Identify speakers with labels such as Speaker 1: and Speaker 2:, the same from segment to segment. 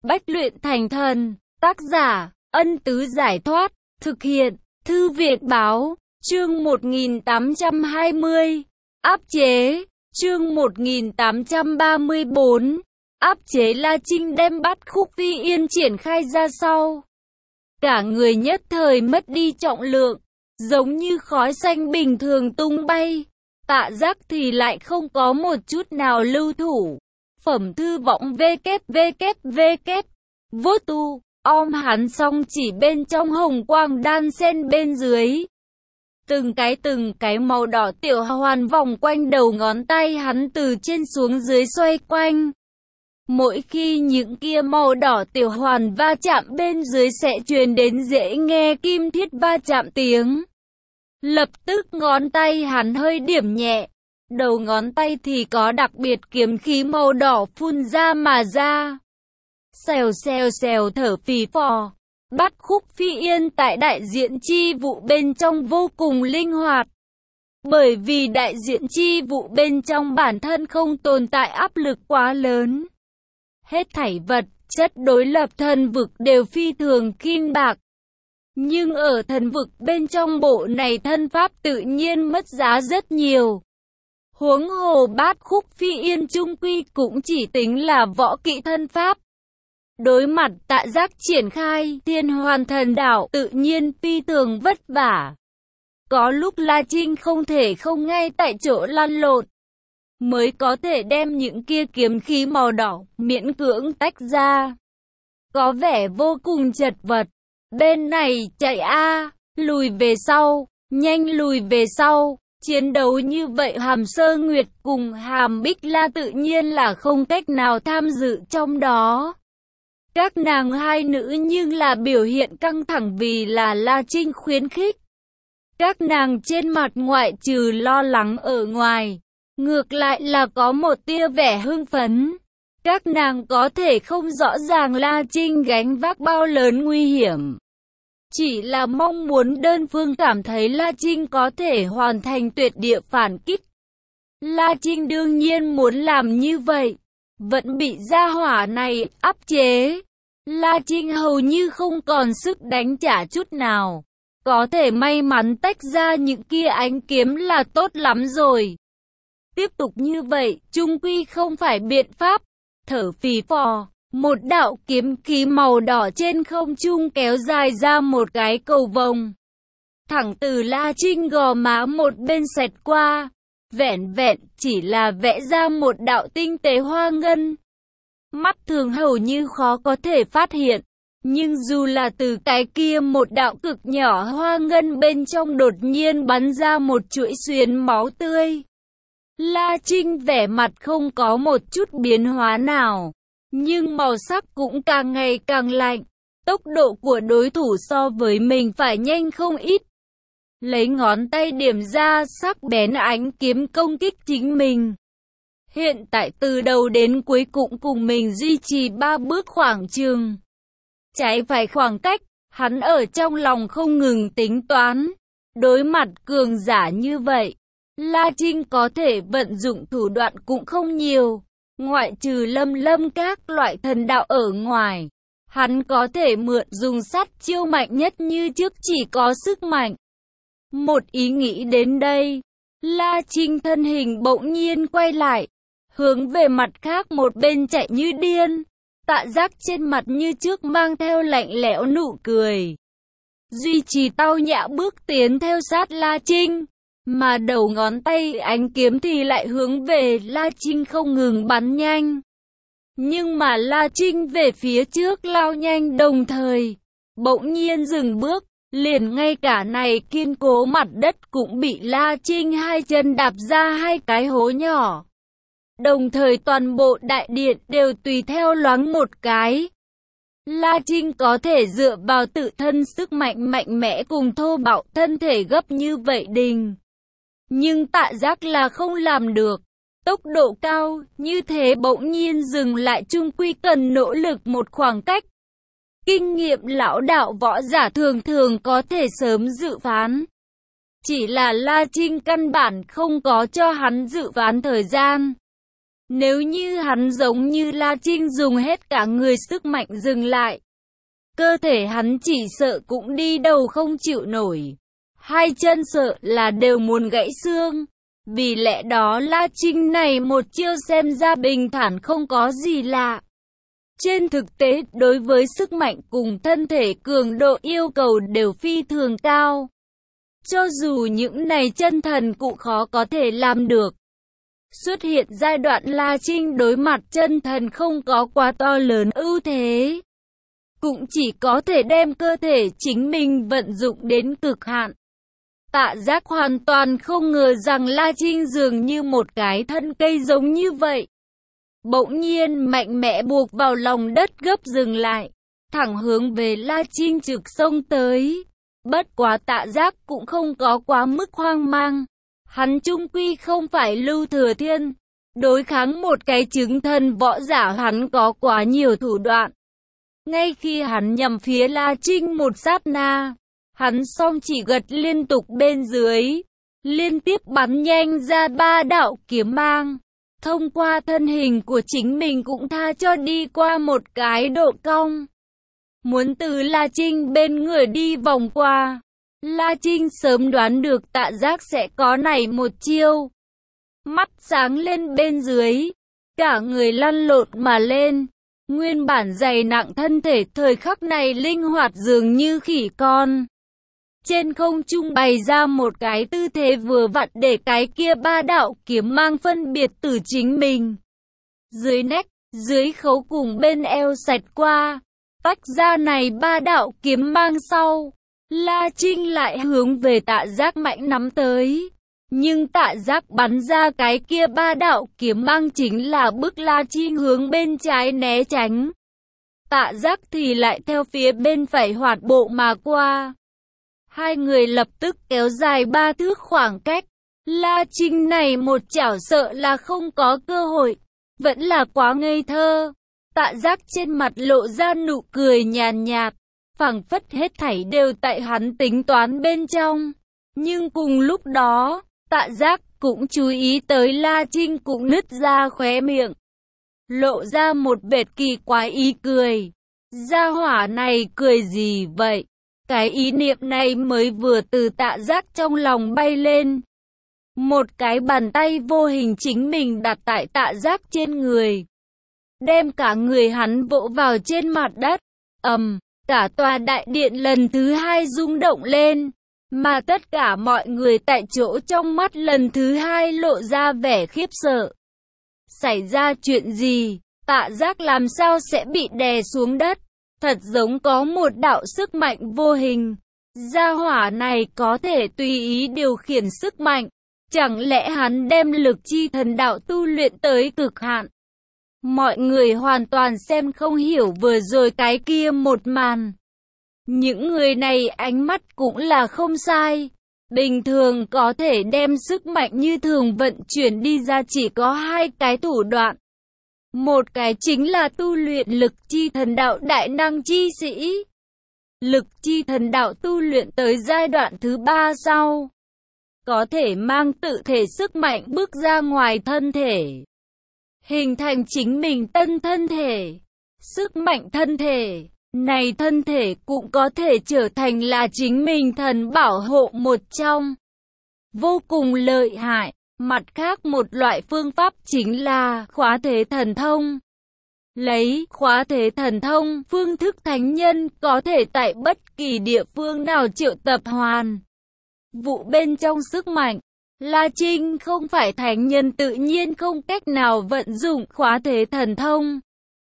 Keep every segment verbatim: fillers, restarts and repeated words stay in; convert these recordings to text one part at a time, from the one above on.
Speaker 1: Bách luyện thành thần. Tác giả, Ân Tứ Giải Thoát. Thực hiện, Thư Viện Báo. Chương một nghìn tám trăm hai mươi. Áp chế. Chương một nghìn tám trăm ba mươi bốn. Áp chế. La Trinh đem Bát Khúc Phi Yên triển khai ra sau. Cả người nhất thời mất đi trọng lượng, giống như khói xanh bình thường tung bay. Tạ Giác thì lại không có một chút nào lưu thủ. Phẩm thư vọng www. Vô tu, om hắn xong chỉ bên trong hồng quang đan xen bên dưới. Từng cái từng cái màu đỏ tiểu hoàn vòng quanh đầu ngón tay hắn từ trên xuống dưới xoay quanh. Mỗi khi những kia màu đỏ tiểu hoàn va chạm bên dưới sẽ truyền đến dễ nghe kim thiết va chạm tiếng. Lập tức ngón tay hắn hơi điểm nhẹ, đầu ngón tay thì có đặc biệt kiếm khí màu đỏ phun ra mà ra. Xèo xèo xèo thở phì phò. Bát Khúc Phi Yên tại đại diện chi vụ bên trong vô cùng linh hoạt. Bởi vì đại diện chi vụ bên trong bản thân không tồn tại áp lực quá lớn. Hết thảy vật, chất đối lập thần vực đều phi thường khinh bạc. Nhưng ở thần vực bên trong bộ này thân pháp tự nhiên mất giá rất nhiều. Huống hồ Bát Khúc Phi Yên trung quy cũng chỉ tính là võ kỹ thân pháp. Đối mặt Tạ Giác triển khai Thiên Hoàn Thần Đạo tự nhiên phi thường vất vả. Có lúc La Trinh không thể không ngay tại chỗ lăn lộn, mới có thể đem những kia kiếm khí màu đỏ miễn cưỡng tách ra. Có vẻ vô cùng chật vật. Bên này chạy a, lùi về sau, nhanh lùi về sau. Chiến đấu như vậy Hàm Sơ Nguyệt cùng Hàm Bích La tự nhiên là không cách nào tham dự trong đó. Các nàng hai nữ nhưng là biểu hiện căng thẳng vì là La Trinh khuyến khích. Các nàng trên mặt ngoại trừ lo lắng ở ngoài, ngược lại là có một tia vẻ hưng phấn. Các nàng có thể không rõ ràng La Trinh gánh vác bao lớn nguy hiểm, chỉ là mong muốn đơn phương cảm thấy La Trinh có thể hoàn thành tuyệt địa phản kích. La Trinh đương nhiên muốn làm như vậy, vẫn bị gia hỏa này áp chế. La Trinh hầu như không còn sức đánh trả chút nào. Có thể may mắn tách ra những kia ánh kiếm là tốt lắm rồi. Tiếp tục như vậy, chung quy không phải biện pháp. Thở phì phò, một đạo kiếm khí màu đỏ trên không trung kéo dài ra một cái cầu vồng. Thẳng từ La Trinh gò má một bên xẹt qua, vẹn vẹn chỉ là vẽ ra một đạo tinh tế hoa ngân. Mắt thường hầu như khó có thể phát hiện. Nhưng dù là từ cái kia một đạo cực nhỏ hoa ngân bên trong đột nhiên bắn ra một chuỗi xuyến máu tươi. La Trinh vẻ mặt không có một chút biến hóa nào, nhưng màu sắc cũng càng ngày càng lạnh. Tốc độ của đối thủ so với mình phải nhanh không ít. Lấy ngón tay điểm ra sắc bén ánh kiếm công kích chính mình. Hiện tại từ đầu đến cuối cũng cùng mình duy trì ba bước khoảng trường. Trái phải khoảng cách, hắn ở trong lòng không ngừng tính toán. Đối mặt cường giả như vậy, La Trinh có thể vận dụng thủ đoạn cũng không nhiều. Ngoại trừ Lâm Lâm các loại thần đạo ở ngoài, hắn có thể mượn dùng sát chiêu mạnh nhất như trước chỉ có sức mạnh. Một ý nghĩ đến đây, La Trinh thân hình bỗng nhiên quay lại, hướng về mặt khác một bên chạy như điên. Tạ Giác trên mặt như trước mang theo lạnh lẽo nụ cười, duy trì tao nhã bước tiến theo sát La Trinh, mà đầu ngón tay ánh kiếm thì lại hướng về La Trinh không ngừng bắn nhanh. Nhưng mà La Trinh về phía trước lao nhanh đồng thời, bỗng nhiên dừng bước, liền ngay cả này kiên cố mặt đất cũng bị La Trinh hai chân đạp ra hai cái hố nhỏ. Đồng thời toàn bộ đại điện đều tùy theo loáng một cái. La Trinh có thể dựa vào tự thân sức mạnh mạnh mẽ cùng thô bạo thân thể gấp như vậy đình. Nhưng Tạ Giác là không làm được. Tốc độ cao như thế bỗng nhiên dừng lại chung quy cần nỗ lực một khoảng cách. Kinh nghiệm lão đạo võ giả thường thường có thể sớm dự phán. Chỉ là La Trinh căn bản không có cho hắn dự phán thời gian. Nếu như hắn giống như La Trinh dùng hết cả người sức mạnh dừng lại, cơ thể hắn chỉ sợ cũng đi đầu không chịu nổi. Hai chân sợ là đều muốn gãy xương. Vì lẽ đó La Trinh này một chiêu xem ra bình thản không có gì lạ. Trên thực tế, đối với sức mạnh cùng thân thể cường độ yêu cầu đều phi thường cao. Cho dù những này chân thần cũng khó có thể làm được. Xuất hiện giai đoạn La Trinh đối mặt chân thần không có quá to lớn ưu thế. Cũng chỉ có thể đem cơ thể chính mình vận dụng đến cực hạn. Tạ Giác hoàn toàn không ngờ rằng La Trinh dường như một cái thân cây giống như vậy. Bỗng nhiên mạnh mẽ buộc vào lòng đất gấp dừng lại, thẳng hướng về La Trinh trực xông tới. Bất quá Tạ Giác cũng không có quá mức hoang mang. Hắn chung quy không phải Lưu Thừa Thiên. Đối kháng một cái chứng thần võ giả hắn có quá nhiều thủ đoạn. Ngay khi hắn nhằm phía La Trinh một sát na, hắn song chỉ gật liên tục bên dưới, liên tiếp bắn nhanh ra ba đạo kiếm mang. Thông qua thân hình của chính mình cũng tha cho đi qua một cái độ cong. Muốn từ La Trinh bên người đi vòng qua. La Trinh sớm đoán được Tạ Giác sẽ có này một chiêu. Mắt sáng lên bên dưới, cả người lăn lộn mà lên. Nguyên bản dày nặng thân thể thời khắc này linh hoạt dường như khỉ con. Trên không trung bày ra một cái tư thế vừa vặn để cái kia ba đạo kiếm mang phân biệt từ chính mình. Dưới nách, dưới khấu cùng bên eo sạch qua, tách ra này ba đạo kiếm mang sau. La Trinh lại hướng về Tạ Giác mạnh nắm tới. Nhưng Tạ Giác bắn ra cái kia ba đạo kiếm mang chính là bức La Trinh hướng bên trái né tránh. Tạ Giác thì lại theo phía bên phải hoạt bộ mà qua. Hai người lập tức kéo dài ba thước khoảng cách. La Trinh này một chảo sợ là không có cơ hội. Vẫn là quá ngây thơ. Tạ Giác trên mặt lộ ra nụ cười nhàn nhạt. Phảng phất hết thảy đều tại hắn tính toán bên trong. Nhưng cùng lúc đó, Tạ Giác cũng chú ý tới La Trinh cũng nứt ra khóe miệng. Lộ ra một vệt kỳ quái ý cười. Gia hỏa này cười gì vậy? Cái ý niệm này mới vừa từ Tạ Giác trong lòng bay lên. Một cái bàn tay vô hình chính mình đặt tại Tạ Giác trên người. Đem cả người hắn vỗ vào trên mặt đất. Ầm, cả tòa đại điện lần thứ hai rung động lên. Mà tất cả mọi người tại chỗ trong mắt lần thứ hai lộ ra vẻ khiếp sợ. Xảy ra chuyện gì? Tạ Giác làm sao sẽ bị đè xuống đất? Thật giống có một đạo sức mạnh vô hình. Gia hỏa này có thể tùy ý điều khiển sức mạnh. Chẳng lẽ hắn đem lực chi thần đạo tu luyện tới cực hạn? Mọi người hoàn toàn xem không hiểu vừa rồi cái kia một màn. Những người này ánh mắt cũng là không sai. Bình thường có thể đem sức mạnh như thường vận chuyển đi ra chỉ có hai cái thủ đoạn. Một cái chính là tu luyện lực chi thần đạo đại năng chi sĩ. Lực chi thần đạo tu luyện tới giai đoạn thứ ba sau. Có thể mang tự thể sức mạnh bước ra ngoài thân thể. Hình thành chính mình tân thân thể. Sức mạnh thân thể. Này thân thể cũng có thể trở thành là chính mình thần bảo hộ một trong. Vô cùng lợi hại. Mặt khác một loại phương pháp chính là khóa thế thần thông. Lấy khóa thế thần thông, phương thức thánh nhân có thể tại bất kỳ địa phương nào triệu tập hoàn vụ bên trong sức mạnh. La Trinh không phải thánh nhân tự nhiên không cách nào vận dụng khóa thế thần thông.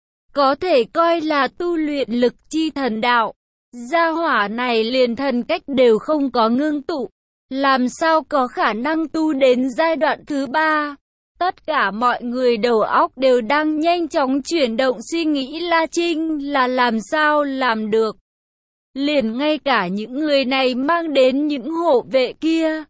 Speaker 1: Có thể coi là tu luyện lực chi thần đạo. Gia hỏa này liền thần cách đều không có ngưng tụ. Làm sao có khả năng tu đến giai đoạn thứ ba? Tất cả mọi người đầu óc đều đang nhanh chóng chuyển động suy nghĩ La Trinh là làm sao làm được. Liền ngay cả những người này mang đến những hộ vệ kia.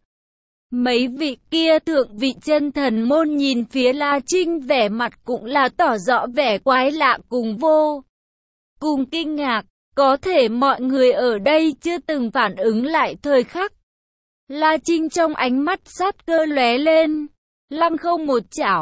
Speaker 1: Mấy vị kia thượng vị chân thần môn nhìn phía La Trinh vẻ mặt cũng là tỏ rõ vẻ quái lạ cùng vô cùng kinh ngạc. Có thể mọi người ở đây chưa từng phản ứng lại thời khắc. La Trinh trong ánh mắt sát cơ lóe lên, lăng không một chảo,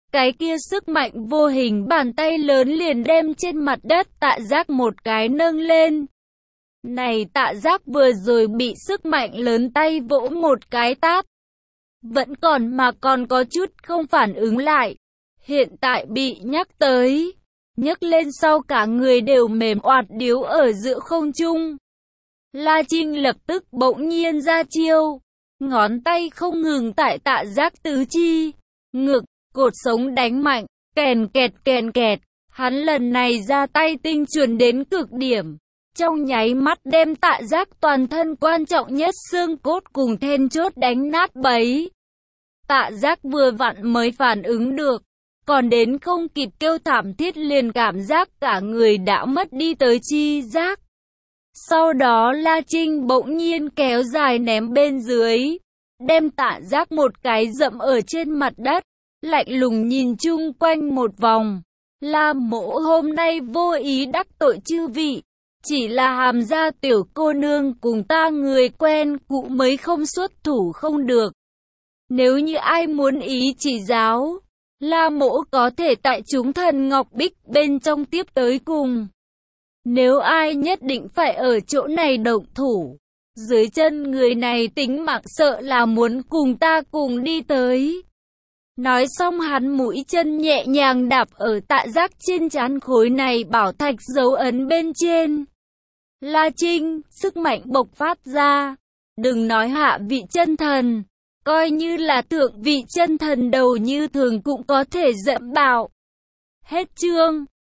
Speaker 1: cái kia sức mạnh vô hình bàn tay lớn liền đem trên mặt đất Tạ Giác một cái nâng lên. Này Tạ Giác vừa rồi bị sức mạnh lớn tay vỗ một cái tát. Vẫn còn mà còn có chút không phản ứng lại. Hiện tại bị nhắc tới. Nhấc lên sau cả người đều mềm oạt điếu ở giữa không trung. La Trinh lập tức bỗng nhiên ra chiêu. Ngón tay không ngừng tại Tạ Giác tứ chi. Ngực, cột sống đánh mạnh. Kèn kẹt kèn kẹt. Hắn lần này ra tay tinh chuẩn đến cực điểm. Trong nháy mắt đem Tạ Giác toàn thân quan trọng nhất xương cốt cùng then chốt đánh nát bấy. Tạ Giác vừa vặn mới phản ứng được. Còn đến không kịp kêu thảm thiết liền cảm giác cả người đã mất đi tới chi giác. Sau đó La Trinh bỗng nhiên kéo dài ném bên dưới. Đem Tạ Giác một cái dậm ở trên mặt đất. Lạnh lùng nhìn chung quanh một vòng. La Mỗ hôm nay vô ý đắc tội chư vị. Chỉ là Hàm gia tiểu cô nương cùng ta người quen cũ mới không xuất thủ không được. Nếu như ai muốn ý chỉ giáo, La Mỗ có thể tại chúng thần Ngọc Bích bên trong tiếp tới cùng. Nếu ai nhất định phải ở chỗ này động thủ, dưới chân người này tính mạng sợ là muốn cùng ta cùng đi tới. Nói xong hắn mũi chân nhẹ nhàng đạp ở Tạ Giác trên trán khối này bảo thạch dấu ấn bên trên. La Trinh, sức mạnh bộc phát ra. Đừng nói hạ vị chân thần. Coi như là thượng vị chân thần đầu như thường cũng có thể dẫm bạo. Hết chương.